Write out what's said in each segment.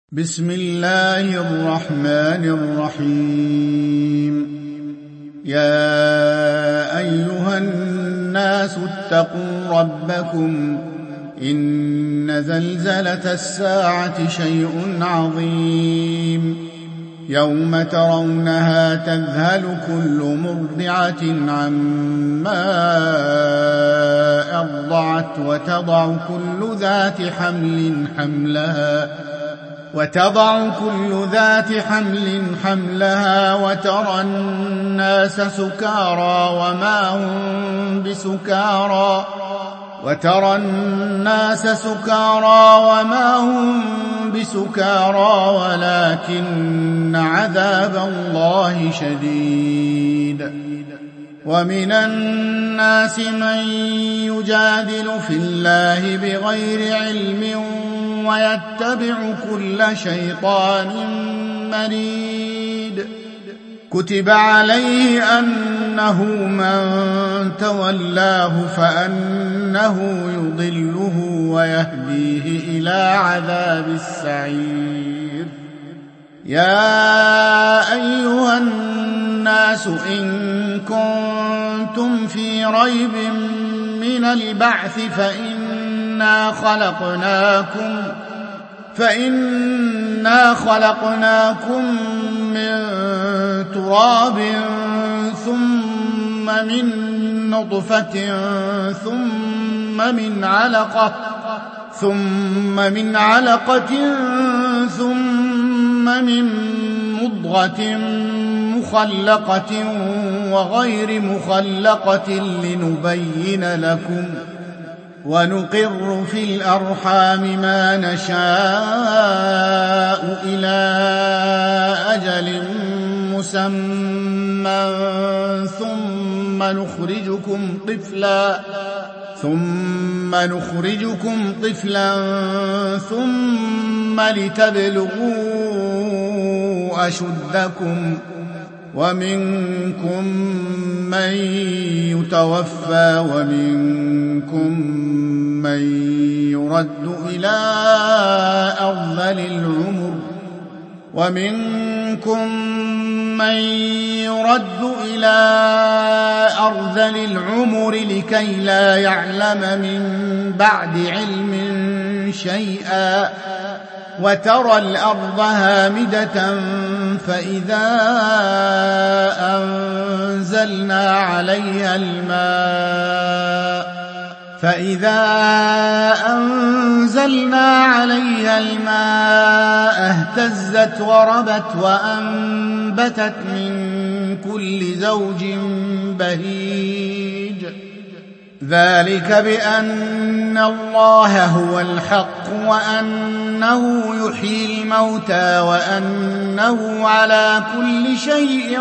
بسم الله الرحمن الرحيم. يا أيها الناس اتقوا ربكم إن زلزلة الساعة شيء عظيم يوم ترونها تذهل كل مرضعة عما أرضعت وتضع كل ذات حمل حملها وترى الناس سكارى وما هم بسكارى ولكن عذاب الله شديد. ومن الناس من يجادل في الله بغير علم ويتبع كل شيطان مريد. كتب عليه أنه من تولاه فأنه يضله ويهديه إلى عذاب السعير. يا أيها الناس إن كنتم في ريب من البعث فإنا خلقناكم من تراب ثم من نطفة ثم من علقة ثم من مضغة مخلقة وغير مخلقة لنبين لكم، ونقر في الأرحام ما نشاء إلى أجل مسمى ثم نخرجكم طفلا ثم لتبلغوا أشدكم، ومنكم من يتوفى ومنكم من يرد إلى أرذل العمر لكي لا يعلم من بعد علم شيئا. وترى الأرض هامدة فإذا أنزلنا عليها الماء اهتزت وربت وأنبتت من كل زوج بهيج. ذلك بأن الله هو الحق وأنه يحيي الموتى وأنه على كل شيء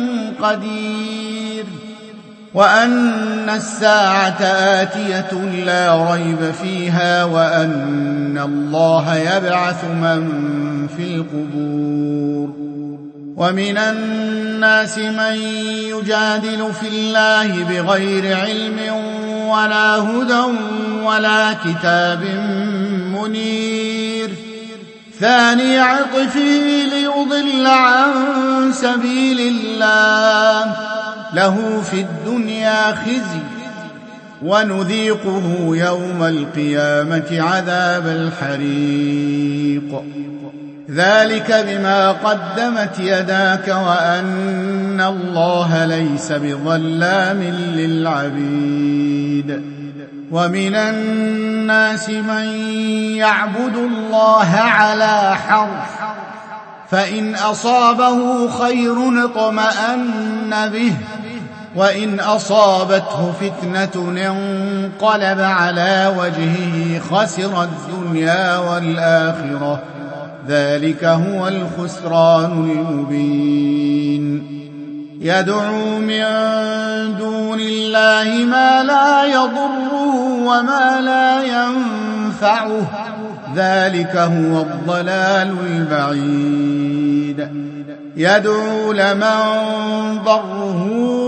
قدير، وأن الساعة آتية لا ريب فيها، وأن الله يبعث من في القبور. ومن الناس من يجادل في الله بغير علم ولا هدى ولا كتاب منير. ثاني عطفه ليضل عن سبيل الله، له في الدنيا خزي ونذيقه يوم القيامة عذاب الحريق. ذلك بما قدمت يداك وأن الله ليس بظلام للعبيد. ومن الناس من يعبد الله على حرف، فإن أصابه خير اطمأن به، وإن أصابته فتنة انقلب على وجهه خسر الدنيا والآخرة. ذلك هو الخسران المبين. يدعو من دون الله ما لا يضره وما لا ينفعه، ذلك هو الضلال البعيد. يدعو لمن ضره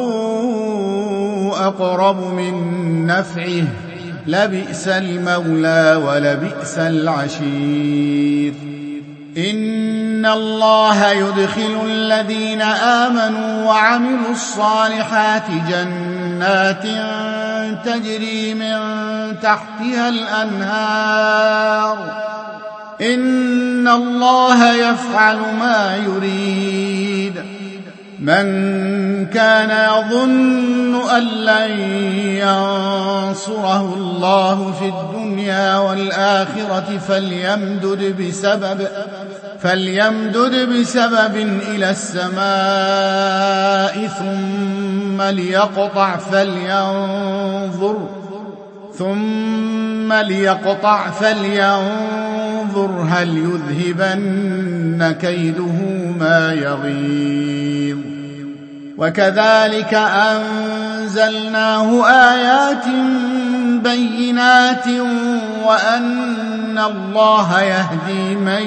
أقرب من نفعه، لبئس المولى ولبئس العشير. إن الله يدخل الذين آمنوا وعملوا الصالحات جنات تجري من تحتها الأنهار إن الله يفعل ما يريد من كان يظن أن لن ينصره الله في الدنيا والآخرة فليمدد بسبب إلى السماء ثم ليقطع فلينظر هل يذهبن كيده ما يغيظ وكذلك أنزلناه آيات بينات وأن الله يهدي من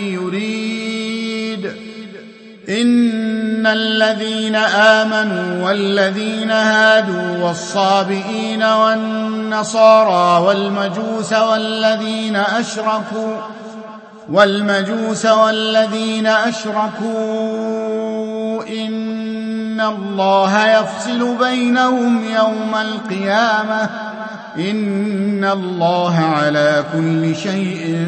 يريد إن الذين آمنوا والذين هادوا والصابئين والنصارى والمجوس والذين أشركوا إن الله يفصل بينهم يوم القيامة إن الله على كل شيء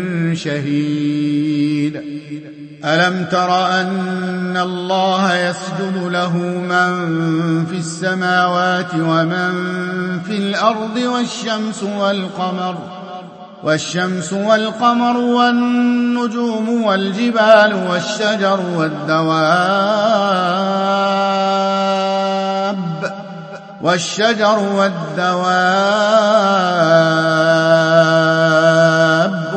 شهيد ألم تر أن الله يسجد له من في السماوات ومن في الأرض والشمس والقمر والنجوم والجبال والشجر والدواب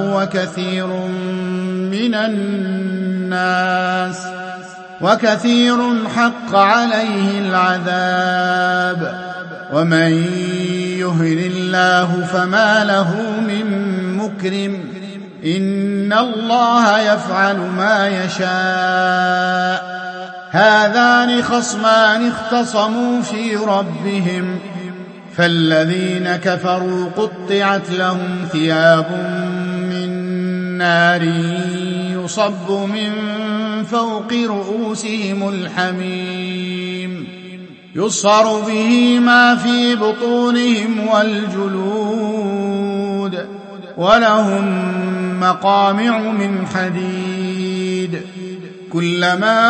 وكثير حق عليه العذاب ومن يهن الله فما له من مكرم إن الله يفعل ما يشاء هذان خصمان اختصموا في ربهم فالذين كفروا قطعت لهم ثياب من نار يصب من فوق رؤوسهم الحميم يصهر به ما في بطونهم والجلود ولهم مقامع من حديد كلما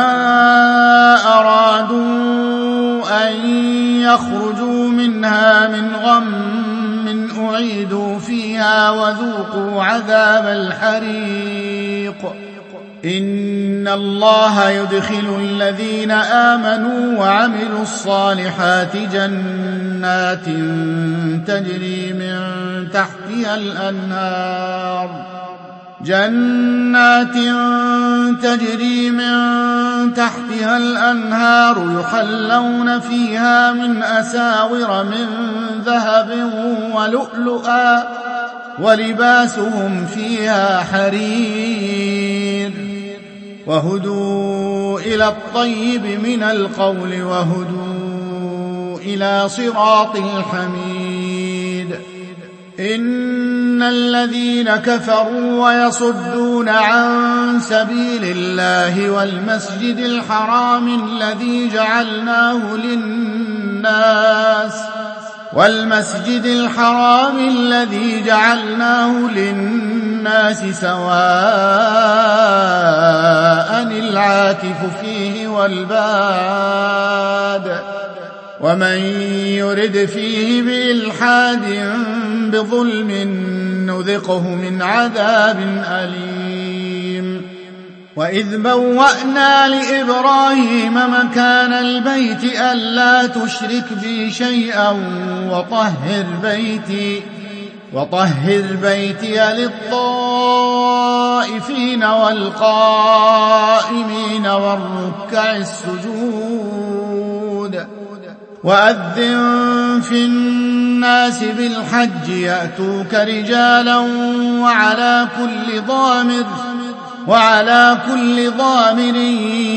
أرادوا أن يخرجوا منها من غم أعيدوا فيها وذوقوا عذاب الحريق إن الله يدخل الذين آمنوا وعملوا الصالحات جنات تجري من تحتها الأنهار يحلون فيها من أساور من ذهب ولؤلؤا ولباسهم فيها حرير وهدوا إلى الطيب من القول وهدوا إلى صراط الحميد إن الذين كفروا ويصدون عن سبيل الله والمسجد الحرام الذي جعلناه للناس سواء العاكف فيه والباد ومن يرد فيه بإلحاد بظلم نذقه من عذاب أليم وإذ بوأنا لإبراهيم مكان البيت ألا تشرك بي شيئا وطهر بيتي للطائفين والقائمين والركع السجود وأذن في الناس بالحج يأتوك رجالا وعلى كل ضامر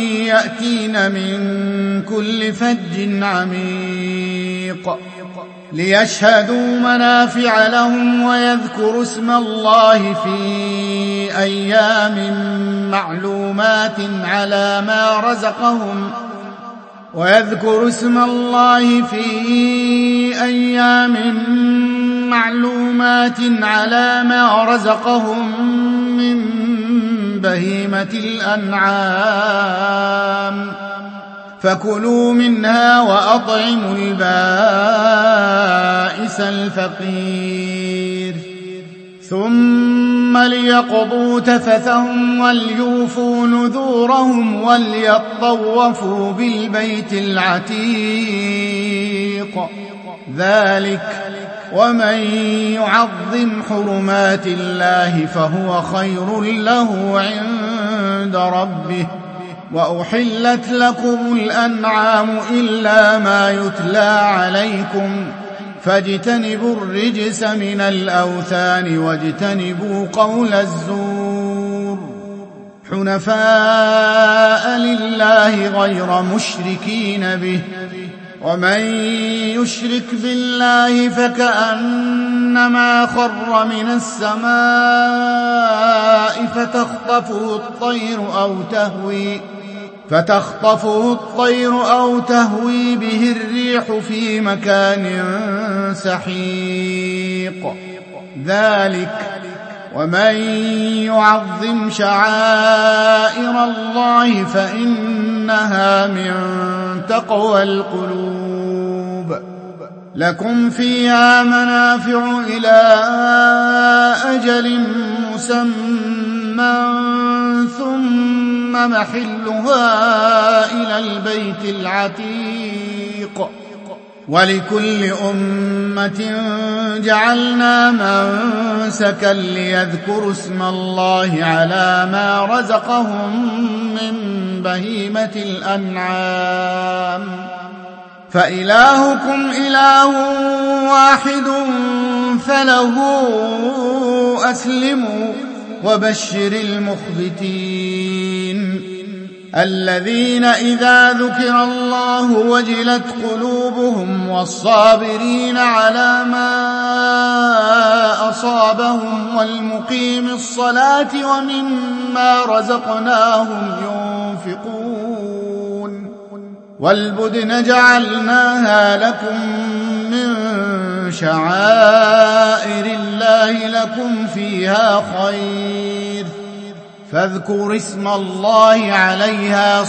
يأتين من كل فج عميق ليشهدوا منافع لهم ويذكروا اسم الله في أيام معلومات على ما رزقهم من بهيمة الأنعام فكلوا منها وأطعموا البائس الفقير ثم ليقضوا تفثهم وليوفوا نذورهم وليطوفوا بالبيت العتيق ذلك ومن يعظم حرمات الله فهو خير له عند ربه وأحلت لكم الأنعام إلا ما يتلى عليكم فاجتنبوا الرجس من الأوثان واجتنبوا قول الزور حنفاء لله غير مشركين به ومن يشرك بالله فكأنما خر من السماء فتخطفه الطير أو تهوي به الريح في مكان سحيق ذلك ومن يعظم شعائر الله فإنها من تقوى القلوب لكم فيها منافع إلى أجل مسمى ثم محلها إلى البيت العتيق ولكل أمة جعلنا منسكا ليذكروا اسم الله على ما رزقهم من بهيمة الأنعام فإلهكم إله واحد فله أسلموا وبشر المخبتين الذين إذا ذكر الله وجلت قلوبهم والصابرين على ما أصابهم والمقيم الصلاة ومما رزقناهم ينفقون والبدن جعلناها لكم من شعائر الله لكم فيها خير فاذكروا اسم الله عليها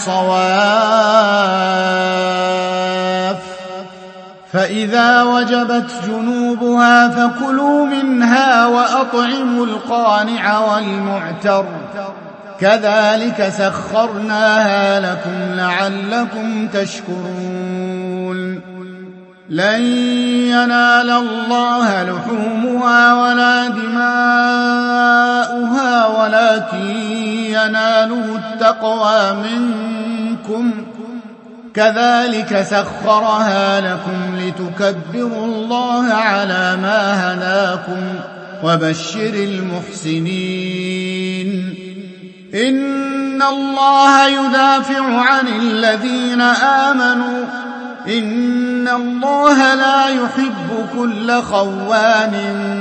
صواف فإذا وجبت جنوبها فكلوا منها وأطعموا القانع والمعتر كذلك سخرناها لكم لعلكم تشكرون لن ينال الله لحومها ولا دماؤها ولكن يناله التقوى منكم كذلك سخرها لكم لتكبروا الله على ما هداكم وبشر المحسنين إن الله يدافع عن الذين آمنوا إن الله لا يحب كل خوان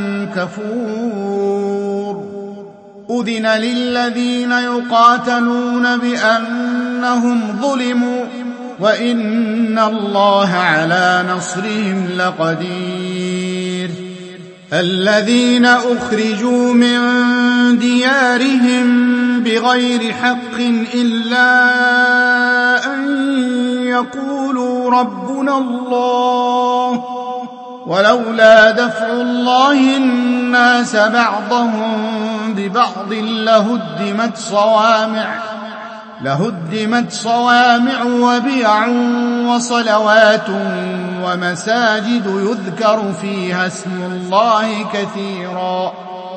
كفور أذن للذين يقاتلون بأنهم ظلموا وإن الله على نصرهم لقدير الذين أخرجوا من ديارهم بغير حق إلا أن يقولوا ربنا الله ولولا دفع الله الناس بعضهم ببعض لهدمت صوامع وبيع وصلوات ومساجد يذكر فيها اسم الله كثيرا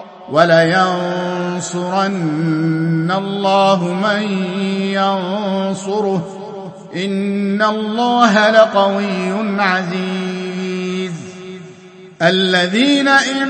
ولينصرن الله من ينصره إن الله لقوي عزيز الذين إن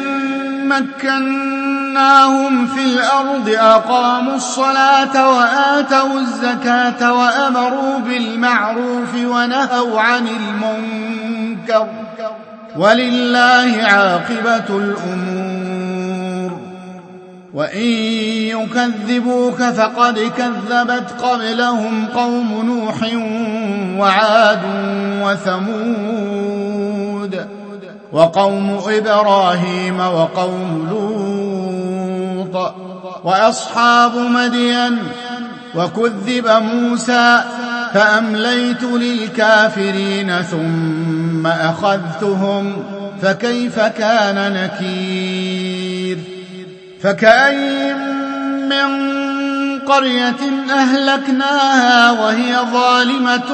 مكناهم في الأرض أقاموا الصلاة وآتوا الزكاة وأمروا بالمعروف ونهوا عن المنكر ولله عاقبة الأمور. وإن يكذبوك فقد كذبت قبلهم قوم نوح وعاد وثمود وقوم إبراهيم وقوم لوط وأصحاب مدين، وكذب موسى فأمليت للكافرين ثم أخذتهم فكيف كان نكير. فكأين من قرية أهلكناها وهي ظالمة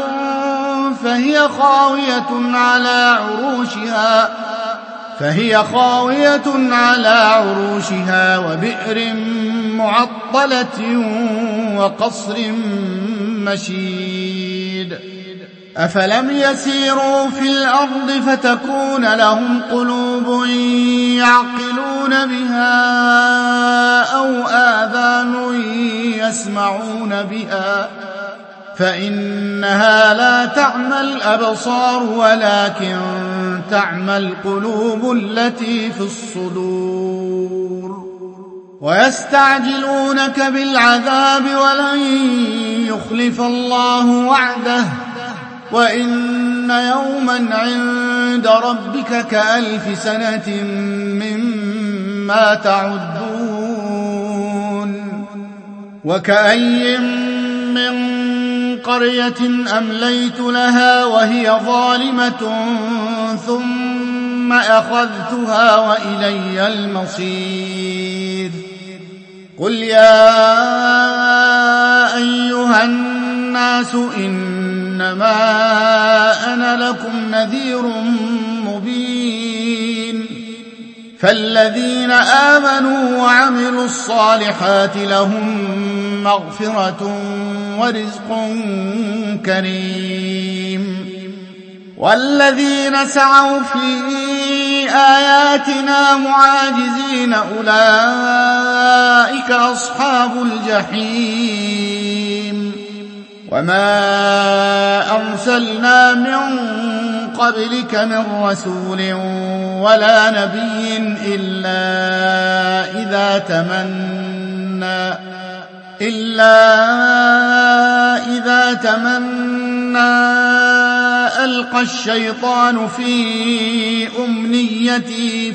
فهي خاوية على عروشها وبئر معطلة وقصر مشيد. أفلم يسيروا في الأرض فتكون لهم قلوب يعقلون بها أو آذان يسمعون بها، فإنها لا تعمى الأبصار ولكن تعمى القلوب التي في الصدور. ويستعجلونك بالعذاب ولن يخلف الله وعده، وإن يوما عند ربك كألف سنة مما تعدون. وكأي من قرية أمليت لها وهي ظالمة ثم أخذتها وإلي المصير. قل يا أيها الناس إنما أنا لكم نذير مبين. فالذين آمنوا وعملوا الصالحات لهم مغفرة ورزق كريم، والذين سعوا في آياتنا معاجزين أولئك أصحاب الجحيم. وما أرسلنا من قبلك من رسول ولا نبي إلا إذا تمنى ألقى الشيطان في أمنيته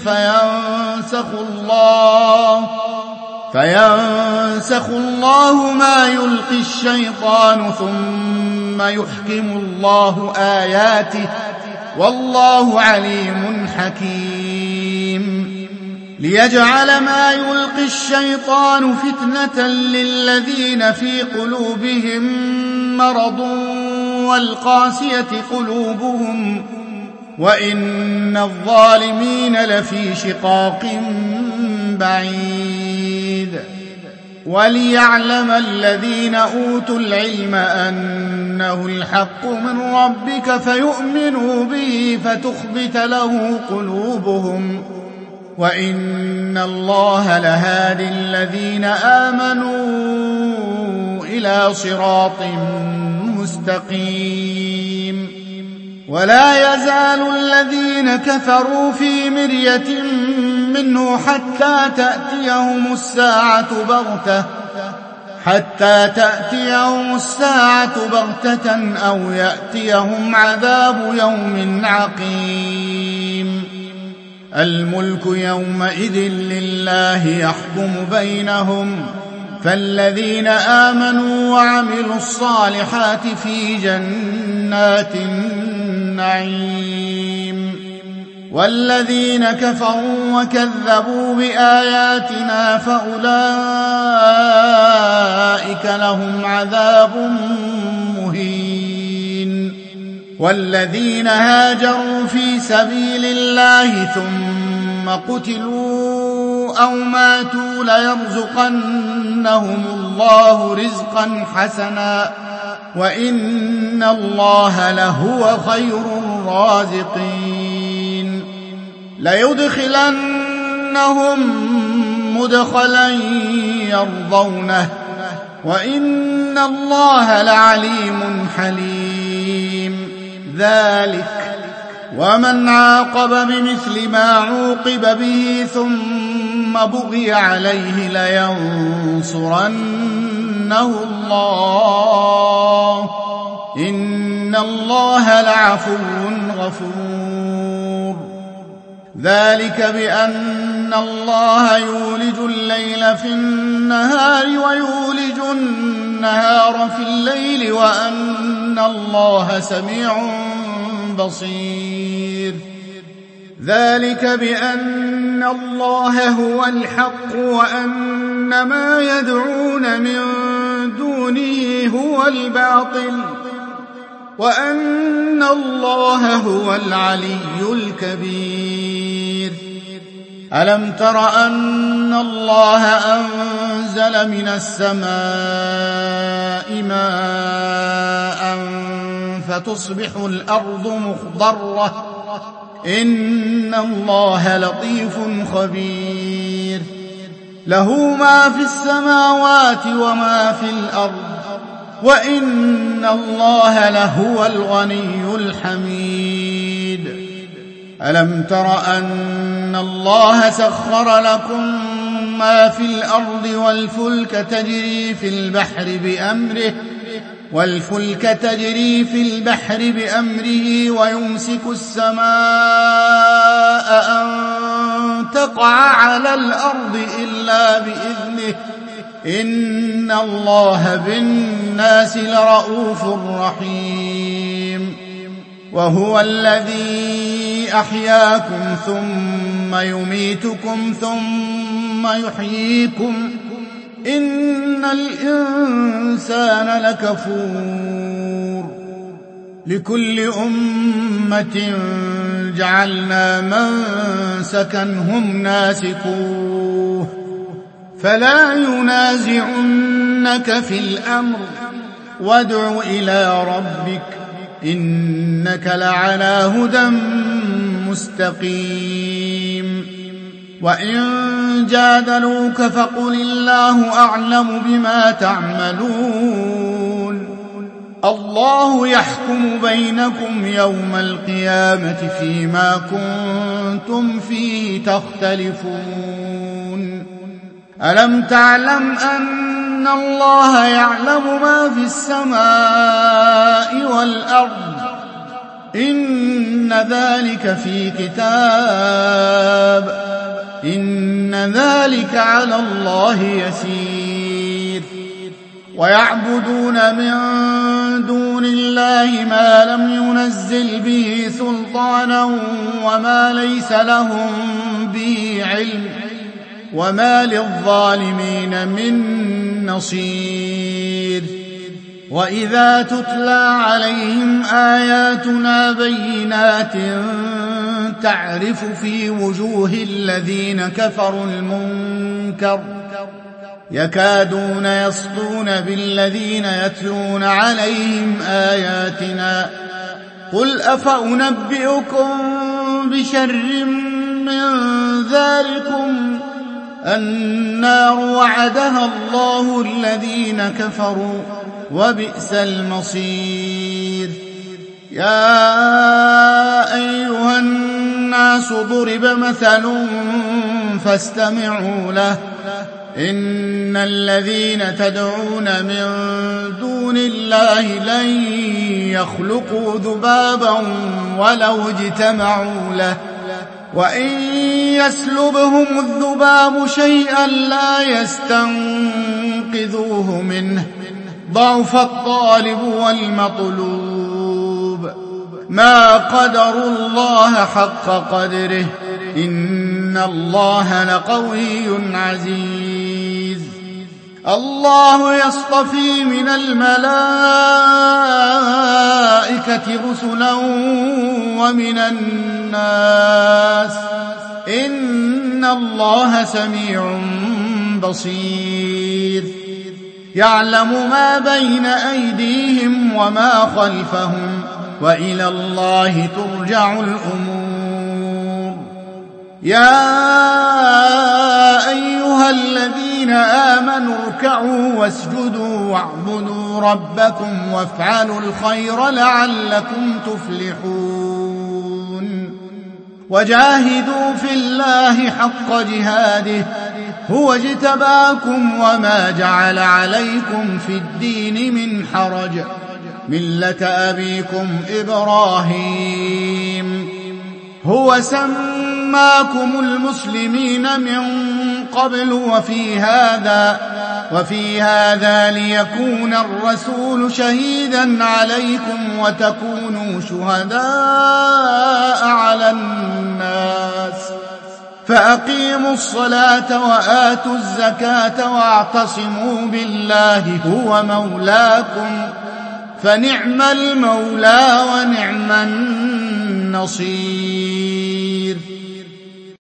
فينسخ الله ما يلقي الشيطان ثم يحكم الله آياته والله عليم حكيم. ليجعل ما يلقي الشيطان فتنة للذين في قلوبهم مرض والقاسية قلوبهم وإن الظالمين لفي شقاق بعيد. وليعلم الذين أوتوا العلم أنه الحق من ربك فيؤمنوا به فتخبت له قلوبهم وإن الله لهادي الذين آمنوا إلى صراط مستقيم. ولا يزال الذين كفروا في مرية منه حتى تأتيهم الساعة بغتة أو يأتيهم عذاب يوم عقيم. الملك يومئذ لله يحكم بينهم، فالذين آمنوا وعملوا الصالحات في جنات النعيم، والذين كفروا وكذبوا بآياتنا فأولئك لهم عذاب مهين. والذين هاجروا في سبيل الله ثم قتلوا أو ماتوا ليرزقنهم الله رزقا حسنا وإن الله لهو خير الرازقين. ليدخلنهم مدخلا يرضونه وإن الله لعليم حليم. ومن عاقب بمثل ما عوقب به ثم بغي عليه لينصرنه الله إن الله لعفو غفور. ذلك بأن الله يولج الليل في النهار ويولج النهار في الليل وأن الله سميع بصير. ذلك بأن الله هو الحق وأن ما يدعون من دونه هو الباطل وأن الله هو العلي الكبير. ألم تر أن الله أنزل من السماء ماء فتصبح الأرض مخضرة إن الله لطيف خبير. له ما في السماوات وما في الأرض وإن الله لهو الغني الحميد. ألم تر أن الله سخر لكم ما في الأرض والفلك تجري في البحر بأمره ويمسك السماء أن تقع على الأرض إلا بإذنه إن الله بالناس لرءوف رحيم. وهو الذي أحياكم ثم يميتكم ثم يحييكم إن الإنسان لكفور. لكل أمة جعلنا منسكا هم ناسكوه فلا ينازعنك في الأمر وادع إلى ربك إنك لعلى هدى مستقيم. وإن جادلوك فقل الله أعلم بما تعملون الله يحكم بينكم يوم القيامة فيما كنتم فيه تختلفون. ألم تعلم أن الله يعلم ما في السماء والأرض إن ذلك في كتاب إن ذلك على الله يسير. ويعبدون من دون الله ما لم ينزل به سلطانا وما ليس لهم به علم وما للظالمين من نصير. وإذا تتلى عليهم آياتنا بينات تعرف في وجوه الذين كفروا المنكر يكادون يسطون بالذين يتلون عليهم آياتنا قل أفأنبئكم بشر من ذلكم النار وعدها الله الذين كفروا وبئس المصير. يا أيها الناس ضرب مثل فاستمعوا له إن الذين تدعون من دون الله لن يخلقوا ذبابا ولو اجتمعوا له وإن يسلبهم الذباب شيئا لا يستنقذوه منه ضعف الطالب والمطلوب. ما قدروا الله حق قدره إن الله لقوي عزيز. الله يصطفي من الملائكة رسلا ومن الناس إن الله سميع بصير. يعلم ما بين أيديهم وما خلفهم وإلى الله ترجع الأمور. يا أيها الذين آمنوا اركعوا واسجدوا واعبدوا ربكم وافعلوا الخير لعلكم تفلحون. وجاهدوا في الله حق جهاده هو اجتباكم وما جعل عليكم في الدين من حرج ملة أبيكم إبراهيم هو سماكم المسلمين من قبل وفي هذا ليكون الرسول شهيدا عليكم وتكونوا شهداء على الناس فأقيموا الصلاة وآتوا الزكاة واعتصموا بالله هو مولاكم فنعم المولى ونعم النصير.